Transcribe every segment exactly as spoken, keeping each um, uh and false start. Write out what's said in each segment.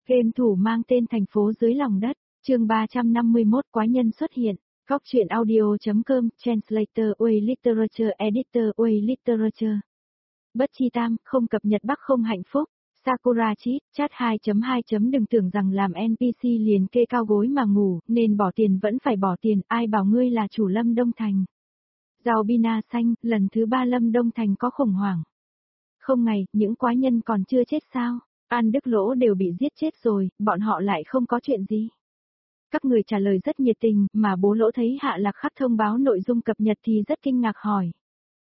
Game thủ mang tên Thành phố dưới lòng đất, chương ba trăm năm mươi mốt quái nhân xuất hiện. Góc truyện audio.com, Translator, Way Literature Editor, Way Literature. Bất chi tam, không cập nhật bắc không hạnh phúc. Sakura cheat, chat hai chấm hai. Đừng tưởng rằng làm en pê xê liền kê cao gối mà ngủ, nên bỏ tiền vẫn phải bỏ tiền, ai bảo ngươi là chủ Lâm Đông Thành. Rau Bina xanh, lần thứ ba Lâm Đông Thành có khủng hoảng. Không ngày, những quái nhân còn chưa chết sao? An Đức Lỗ đều bị giết chết rồi, bọn họ lại không có chuyện gì. Các người trả lời rất nhiệt tình, mà bố Lỗ thấy Hạ Lạc Khắc thông báo nội dung cập nhật thì rất kinh ngạc hỏi.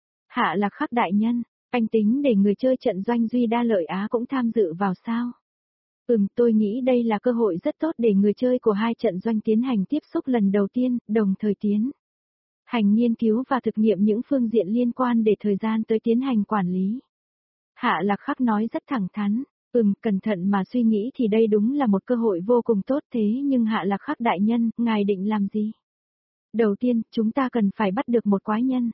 Hạ Lạc Khắc đại nhân, anh tính để người chơi trận doanh Duy Đa Lợi Á cũng tham dự vào sao? Ừm, tôi nghĩ đây là cơ hội rất tốt để người chơi của hai trận doanh tiến hành tiếp xúc lần đầu tiên, đồng thời tiến hành nghiên cứu và thực nghiệm những phương diện liên quan để thời gian tới tiến hành quản lý. Hạ Lạc Khắc nói rất thẳng thắn. Ừm, cẩn thận mà suy nghĩ thì đây đúng là một cơ hội vô cùng tốt, thế nhưng Hạ Lạc Khắc đại nhân, ngài định làm gì? Đầu tiên, chúng ta cần phải bắt được một quái nhân.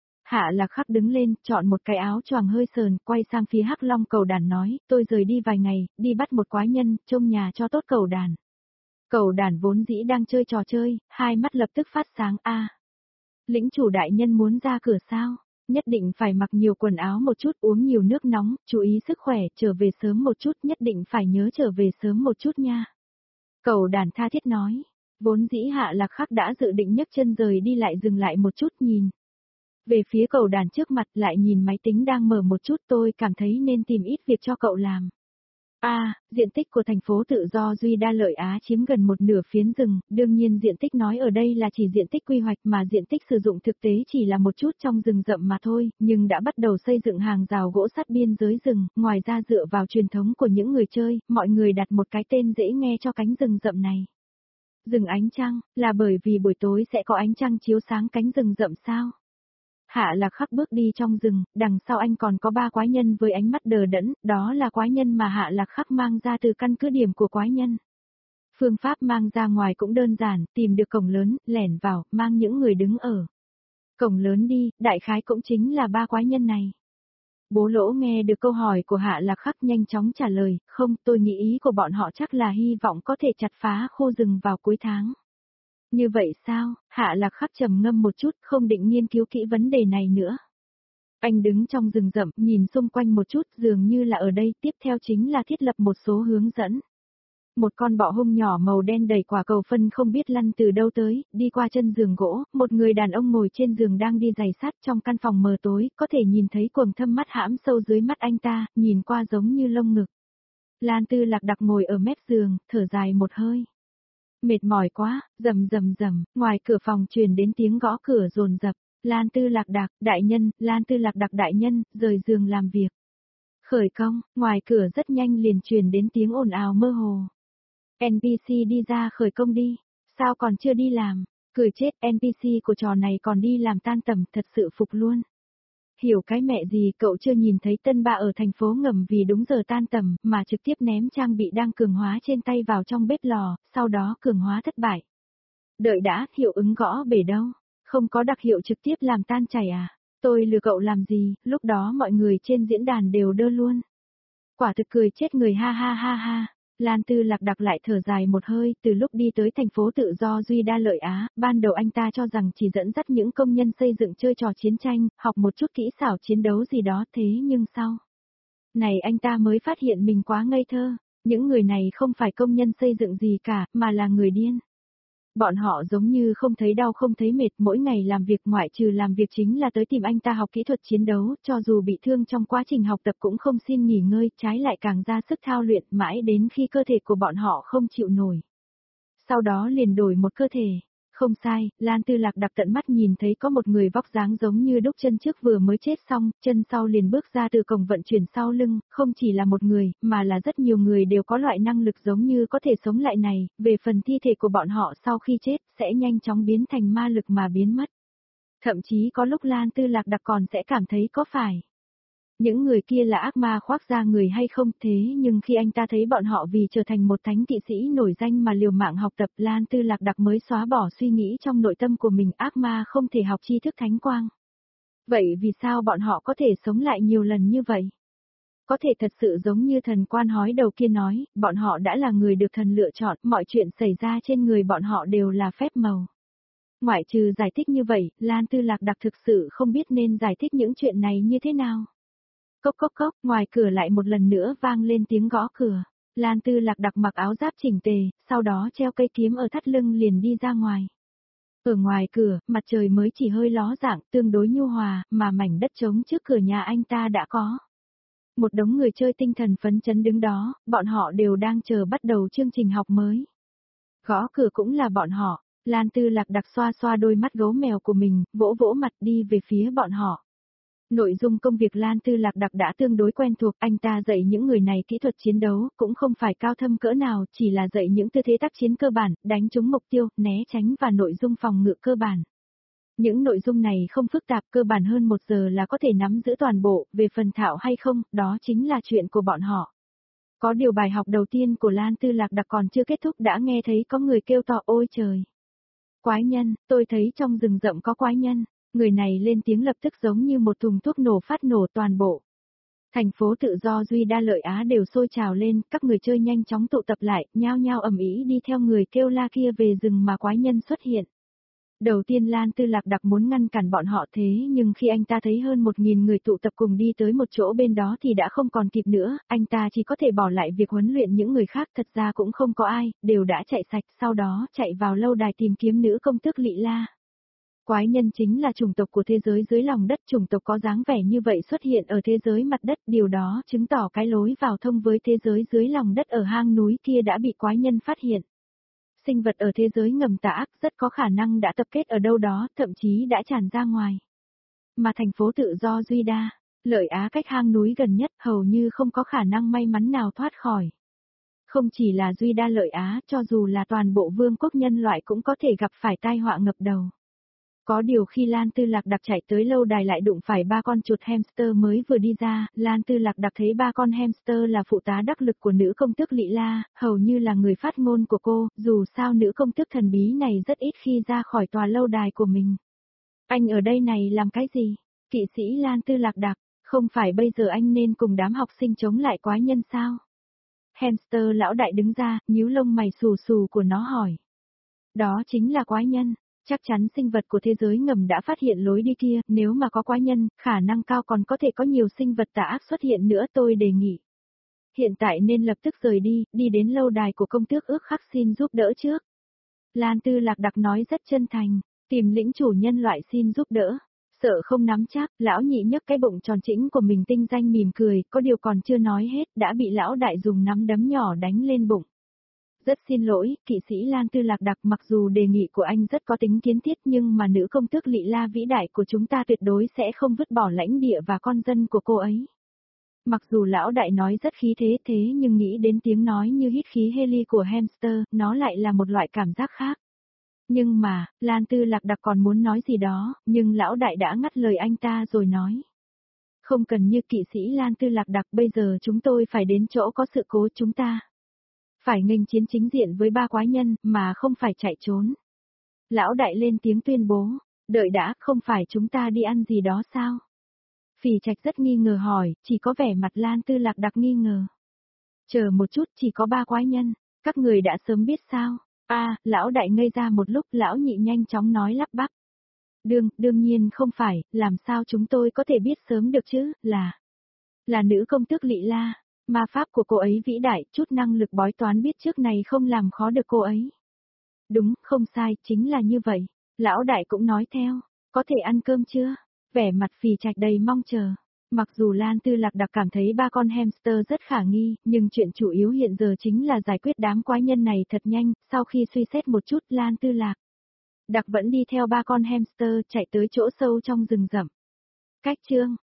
Hạ Lạc Khắc đứng lên, chọn một cái áo choàng hơi sờn, quay sang phía Hắc Long Cầu Đàn nói, tôi rời đi vài ngày, đi bắt một quái nhân, trông nhà cho tốt Cầu Đàn. Cầu Đàn vốn dĩ đang chơi trò chơi, hai mắt lập tức phát sáng. A, lĩnh chủ đại nhân muốn ra cửa sao? Nhất định phải mặc nhiều quần áo một chút, uống nhiều nước nóng, chú ý sức khỏe, trở về sớm một chút, nhất định phải nhớ trở về sớm một chút nha. Cầu Đàn tha thiết nói, vốn dĩ Hạ Lạc Khắc đã dự định nhấc chân rời đi lại dừng lại một chút nhìn về phía Cầu Đàn trước mặt, lại nhìn máy tính đang mở một chút, tôi cảm thấy nên tìm ít việc cho cậu làm. A, à, diện tích của thành phố tự do Duy Đa Lợi Á chiếm gần một nửa phiến rừng, đương nhiên diện tích nói ở đây là chỉ diện tích quy hoạch mà diện tích sử dụng thực tế chỉ là một chút trong rừng rậm mà thôi, nhưng đã bắt đầu xây dựng hàng rào gỗ sát biên giới rừng, ngoài ra dựa vào truyền thống của những người chơi, mọi người đặt một cái tên dễ nghe cho cánh rừng rậm này. Rừng ánh trăng, là bởi vì buổi tối sẽ có ánh trăng chiếu sáng cánh rừng rậm sao? Hạ Lạc Khắc bước đi trong rừng, đằng sau anh còn có ba quái nhân với ánh mắt đờ đẫn, đó là quái nhân mà Hạ Lạc Khắc mang ra từ căn cứ điểm của quái nhân. Phương pháp mang ra ngoài cũng đơn giản, tìm được cổng lớn, lẻn vào, mang những người đứng ở cổng lớn đi, đại khái cũng chính là ba quái nhân này. Bố Lỗ nghe được câu hỏi của Hạ Lạc Khắc nhanh chóng trả lời, không, tôi nghĩ ý của bọn họ chắc là hy vọng có thể chặt phá khu rừng vào cuối tháng. Như vậy sao? Hạ Lạc Khắc trầm ngâm một chút, không định nghiên cứu kỹ vấn đề này nữa. Anh đứng trong rừng rậm, nhìn xung quanh một chút, dường như là ở đây, tiếp theo chính là thiết lập một số hướng dẫn. Một con bọ hung nhỏ màu đen đầy quả cầu phân không biết lăn từ đâu tới, đi qua chân giường gỗ, một người đàn ông ngồi trên giường đang đi giày sắt trong căn phòng mờ tối, có thể nhìn thấy quầng thâm mắt hãm sâu dưới mắt anh ta, nhìn qua giống như lông ngực. Lan Tư Lạc Đặc ngồi ở mép giường, thở dài một hơi. Mệt mỏi quá, rầm rầm rầm, ngoài cửa phòng truyền đến tiếng gõ cửa dồn dập. Lan Tư Lạc Đặc, đại nhân, Lan Tư Lạc Đặc đại nhân, rời giường làm việc. Khởi công, ngoài cửa rất nhanh liền truyền đến tiếng ồn ào mơ hồ. en pê xê đi ra khởi công đi, sao còn chưa đi làm, cười chết, en pê xê của trò này còn đi làm tan tầm, thật sự phục luôn. Hiểu cái mẹ gì, cậu chưa nhìn thấy Tân Ba ở thành phố ngầm vì đúng giờ tan tầm, mà trực tiếp ném trang bị đang cường hóa trên tay vào trong bếp lò, sau đó cường hóa thất bại. Đợi đã, hiệu ứng gõ bể đâu, không có đặc hiệu trực tiếp làm tan chảy à, tôi lừa cậu làm gì, lúc đó mọi người trên diễn đàn đều đơ luôn. Quả thực cười chết người, ha ha ha ha. Lan Tư Lạc Đặc lại thở dài một hơi, từ lúc đi tới thành phố tự do Duy Đa Lợi Á, ban đầu anh ta cho rằng chỉ dẫn dắt những công nhân xây dựng chơi trò chiến tranh, học một chút kỹ xảo chiến đấu gì đó, thế nhưng sau này anh ta mới phát hiện mình quá ngây thơ, những người này không phải công nhân xây dựng gì cả, mà là người điên. Bọn họ giống như không thấy đau không thấy mệt, mỗi ngày làm việc ngoại trừ làm việc chính là tới tìm anh ta học kỹ thuật chiến đấu, cho dù bị thương trong quá trình học tập cũng không xin nghỉ ngơi, trái lại càng ra sức thao luyện mãi đến khi cơ thể của bọn họ không chịu nổi. Sau đó liền đổi một cơ thể. Không sai, Lan Tư Lạc Đặc tận mắt nhìn thấy có một người vóc dáng giống như đúc chân trước vừa mới chết xong, chân sau liền bước ra từ cổng vận chuyển sau lưng, không chỉ là một người, mà là rất nhiều người đều có loại năng lực giống như có thể sống lại này, về phần thi thể của bọn họ sau khi chết, sẽ nhanh chóng biến thành ma lực mà biến mất. Thậm chí có lúc Lan Tư Lạc Đặc còn sẽ cảm thấy có phải những người kia là ác ma khoác da người hay không, thế nhưng khi anh ta thấy bọn họ vì trở thành một thánh kỵ sĩ nổi danh mà liều mạng học tập, Lan Tư Lạc Đặc mới xóa bỏ suy nghĩ trong nội tâm của mình, ác ma không thể học tri thức thánh quang. Vậy vì sao bọn họ có thể sống lại nhiều lần như vậy? có thể thật sự giống như thần quan hói đầu kia nói, bọn họ đã là người được thần lựa chọn, mọi chuyện xảy ra trên người bọn họ đều là phép màu. Ngoại trừ giải thích như vậy, Lan Tư Lạc Đặc thực sự không biết nên giải thích những chuyện này như thế nào. Cốc cốc cốc, ngoài cửa lại một lần nữa vang lên tiếng gõ cửa. Lan Tư Lạc Đặc mặc áo giáp chỉnh tề, sau đó treo cây kiếm ở thắt lưng liền đi ra ngoài. Ở ngoài cửa, mặt trời mới chỉ hơi ló dạng, tương đối nhu hòa, mà mảnh đất trống trước cửa nhà anh ta đã có. Một đống người chơi tinh thần phấn chấn đứng đó, bọn họ đều đang chờ bắt đầu chương trình học mới. Gõ cửa cũng là bọn họ, Lan Tư Lạc Đặc xoa xoa đôi mắt gấu mèo của mình, vỗ vỗ mặt đi về phía bọn họ. Nội dung công việc Lan Tư Lạc Đặc đã tương đối quen thuộc, anh ta dạy những người này kỹ thuật chiến đấu, cũng không phải cao thâm cỡ nào, chỉ là dạy những tư thế tác chiến cơ bản, đánh trúng mục tiêu, né tránh và nội dung phòng ngự cơ bản. Những nội dung này không phức tạp, cơ bản hơn một giờ là có thể nắm giữ toàn bộ, về phần thạo hay không, đó chính là chuyện của bọn họ. Có điều bài học đầu tiên của Lan Tư Lạc Đặc còn chưa kết thúc đã nghe thấy có người kêu to ôi trời. Quái nhân, tôi thấy trong rừng rậm có quái nhân. Người này lên tiếng lập tức giống như một thùng thuốc nổ phát nổ toàn bộ. Thành phố tự do Duy Đa Lợi Á đều sôi trào lên, các người chơi nhanh chóng tụ tập lại, nhao nhao ầm ĩ đi theo người kêu la kia về rừng mà quái nhân xuất hiện. Đầu tiên Lan Tư Lạc Đặc muốn ngăn cản bọn họ thế nhưng khi anh ta thấy hơn một nghìn người tụ tập cùng đi tới một chỗ bên đó thì đã không còn kịp nữa, anh ta chỉ có thể bỏ lại việc huấn luyện những người khác, thật ra cũng không có ai, đều đã chạy sạch, sau đó chạy vào lâu đài tìm kiếm nữ công tước Lị La. Quái nhân chính là chủng tộc của thế giới dưới lòng đất, chủng tộc có dáng vẻ như vậy xuất hiện ở thế giới mặt đất, điều đó chứng tỏ cái lối vào thông với thế giới dưới lòng đất ở hang núi kia đã bị quái nhân phát hiện. Sinh vật ở thế giới ngầm tà ác rất có khả năng đã tập kết ở đâu đó, thậm chí đã tràn ra ngoài. Mà thành phố tự do Duy Đa, Lợi Á cách hang núi gần nhất hầu như không có khả năng may mắn nào thoát khỏi. Không chỉ là Duy Đa Lợi Á, cho dù là toàn bộ vương quốc nhân loại cũng có thể gặp phải tai họa ngập đầu. Có điều khi Lan Tư Lạc Đặc chạy tới lâu đài lại đụng phải ba con chuột hamster mới vừa đi ra, Lan Tư Lạc Đặc thấy ba con hamster là phụ tá đắc lực của nữ công tước Lị La, hầu như là người phát ngôn của cô, dù sao nữ công tước thần bí này rất ít khi ra khỏi tòa lâu đài của mình. Anh ở đây này làm cái gì? Kỵ sĩ Lan Tư Lạc Đặc, không phải bây giờ anh nên cùng đám học sinh chống lại quái nhân sao? Hamster lão đại đứng ra, nhíu lông mày xù xù của nó hỏi. Đó chính là quái nhân. Chắc chắn sinh vật của thế giới ngầm đã phát hiện lối đi kia, nếu mà có quái nhân, khả năng cao còn có thể có nhiều sinh vật tà ác xuất hiện nữa, tôi đề nghị. Hiện tại nên lập tức rời đi, đi đến lâu đài của công tước ước khắc xin giúp đỡ trước. Lan Tư Lạc Đặc nói rất chân thành, tìm lĩnh chủ nhân loại xin giúp đỡ. Sợ không nắm chắc, lão nhị nhấc cái bụng tròn chỉnh của mình tinh danh mỉm cười, có điều còn chưa nói hết, đã bị lão đại dùng nắm đấm nhỏ đánh lên bụng. Rất xin lỗi, kỵ sĩ Lan Tư Lạc Đặc, mặc dù đề nghị của anh rất có tính kiến thiết nhưng mà nữ công tước Lị La vĩ đại của chúng ta tuyệt đối sẽ không vứt bỏ lãnh địa và con dân của cô ấy. Mặc dù lão đại nói rất khí thế thế nhưng nghĩ đến tiếng nói như hít khí heli của hamster, nó lại là một loại cảm giác khác. Nhưng mà, Lan Tư Lạc Đặc còn muốn nói gì đó, nhưng lão đại đã ngắt lời anh ta rồi nói. Không cần như kỵ sĩ Lan Tư Lạc Đặc, bây giờ chúng tôi phải đến chỗ có sự cố, chúng ta phải nghênh chiến chính diện với ba quái nhân, mà không phải chạy trốn. Lão đại lên tiếng tuyên bố, đợi đã, không phải chúng ta đi ăn gì đó sao? Phỉ Trạch rất nghi ngờ hỏi, chỉ có vẻ mặt Lan Tư Lạc Đặc nghi ngờ. Chờ một chút, chỉ có ba quái nhân, các người đã sớm biết sao? A, à, lão đại ngây ra một lúc, lão nhị nhanh chóng nói lắp bắp. Đương, đương nhiên không phải, làm sao chúng tôi có thể biết sớm được chứ, là... Là nữ công tước Lị La. Ma pháp của cô ấy vĩ đại, chút năng lực bói toán biết trước này không làm khó được cô ấy. Đúng, không sai, chính là như vậy. Lão đại cũng nói theo, có thể ăn cơm chưa? Vẻ mặt Phỉ Trạch đầy mong chờ. Mặc dù Lan Tư Lạc Đặc cảm thấy ba con hamster rất khả nghi, nhưng chuyện chủ yếu hiện giờ chính là giải quyết đám quái nhân này thật nhanh, sau khi suy xét một chút Lan Tư Lạc Đặc vẫn đi theo ba con hamster chạy tới chỗ sâu trong rừng rậm. Cách chương